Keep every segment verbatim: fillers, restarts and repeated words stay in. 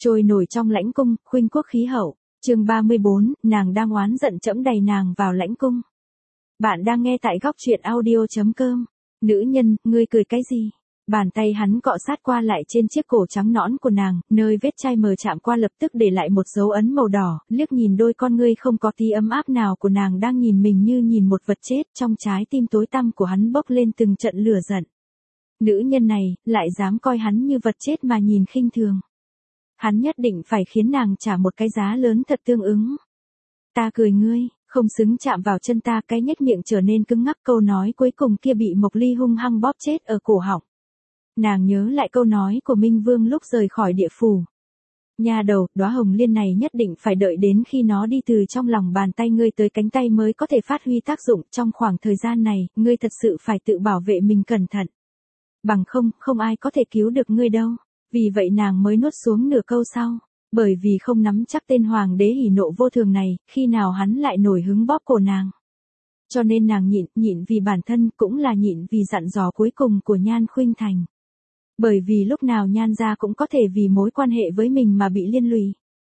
Trôi nổi trong lãnh cung, khuynh quốc khí hậu. Chương ba mươi bốn, nàng đang oán giận trẫm đày nàng vào lãnh cung. Bạn đang nghe tại góc truyện audio chấm com. Nữ nhân, ngươi cười cái gì? Bàn tay hắn cọ sát qua lại trên chiếc cổ trắng nõn của nàng, nơi vết chai mờ chạm qua lập tức để lại một dấu ấn màu đỏ, liếc nhìn đôi con ngươi không có tí ấm áp nào của nàng đang nhìn mình như nhìn một vật chết, trong trái tim tối tăm của hắn bốc lên từng trận lửa giận. Nữ nhân này, lại dám coi hắn như vật chết mà nhìn khinh thường. Hắn nhất định phải khiến nàng trả một cái giá lớn thật tương ứng. Ta cười ngươi, không xứng chạm vào chân ta, cái nhếch miệng trở nên cứng ngắc, câu nói cuối cùng kia bị Mộc Ly hung hăng bóp chết ở cổ họng. Nàng nhớ lại câu nói của Minh Vương lúc rời khỏi địa phủ. Nha đầu, đóa hồng liên này nhất định phải đợi đến khi nó đi từ trong lòng bàn tay ngươi tới cánh tay mới có thể phát huy tác dụng, trong khoảng thời gian này, ngươi thật sự phải tự bảo vệ mình cẩn thận. Bằng không, không ai có thể cứu được ngươi đâu. Vì vậy nàng mới nuốt xuống nửa câu sau, bởi vì không nắm chắc tên hoàng đế hỉ nộ vô thường này, khi nào hắn lại nổi hứng bóp cổ nàng. Cho nên nàng nhịn, nhịn vì bản thân, cũng là nhịn vì dặn dò cuối cùng của Nhan Khuynh Thành. Bởi vì lúc nào Nhan gia cũng có thể vì mối quan hệ với mình mà bị liên lụy.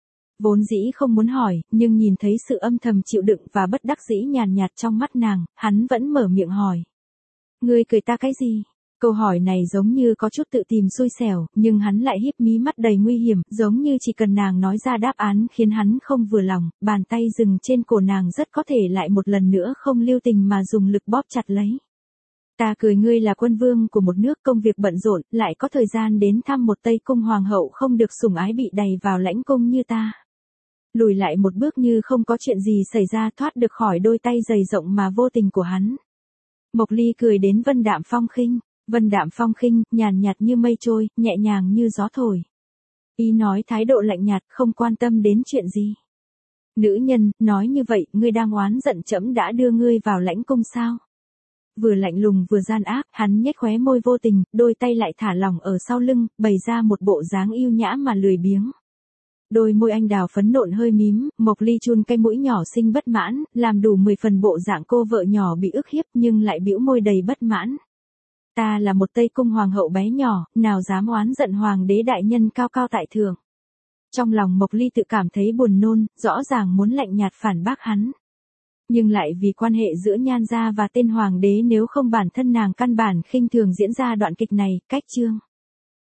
Vốn dĩ không muốn hỏi, nhưng nhìn thấy sự âm thầm chịu đựng và bất đắc dĩ nhàn nhạt trong mắt nàng, hắn vẫn mở miệng hỏi. Ngươi cười ta cái gì? Câu hỏi này giống như có chút tự tìm xui xẻo, nhưng hắn lại híp mí mắt đầy nguy hiểm, giống như chỉ cần nàng nói ra đáp án khiến hắn không vừa lòng, bàn tay dừng trên cổ nàng rất có thể lại một lần nữa không lưu tình mà dùng lực bóp chặt lấy. Ta cười ngươi là quân vương của một nước công việc bận rộn, lại có thời gian đến thăm một Tây Cung hoàng hậu không được sủng ái bị đày vào lãnh cung như ta. Lùi lại một bước như không có chuyện gì xảy ra, thoát được khỏi đôi tay dày rộng mà vô tình của hắn. Mộc Ly cười đến vân đạm phong khinh. Vân đạm phong khinh, nhàn nhạt như mây trôi, nhẹ nhàng như gió thổi. Ý nói thái độ lạnh nhạt, không quan tâm đến chuyện gì. Nữ nhân, nói như vậy, ngươi đang oán giận trẫm đã đưa ngươi vào lãnh cung sao? Vừa lạnh lùng vừa gian ác, hắn nhếch khóe môi vô tình, đôi tay lại thả lỏng ở sau lưng, bày ra một bộ dáng yêu nhã mà lười biếng. Đôi môi anh đào phấn nộn hơi mím, Mộc Ly chun cái mũi nhỏ xinh bất mãn, làm đủ mười phần bộ dạng cô vợ nhỏ bị ức hiếp nhưng lại bĩu môi đầy bất mãn. Ta là một Tây Cung hoàng hậu bé nhỏ, nào dám oán giận hoàng đế đại nhân cao cao tại thượng. Trong lòng Mộc Ly tự cảm thấy buồn nôn, rõ ràng muốn lạnh nhạt phản bác hắn. Nhưng lại vì quan hệ giữa Nhan gia và tên hoàng đế, nếu không bản thân nàng căn bản khinh thường diễn ra đoạn kịch này, cách chương.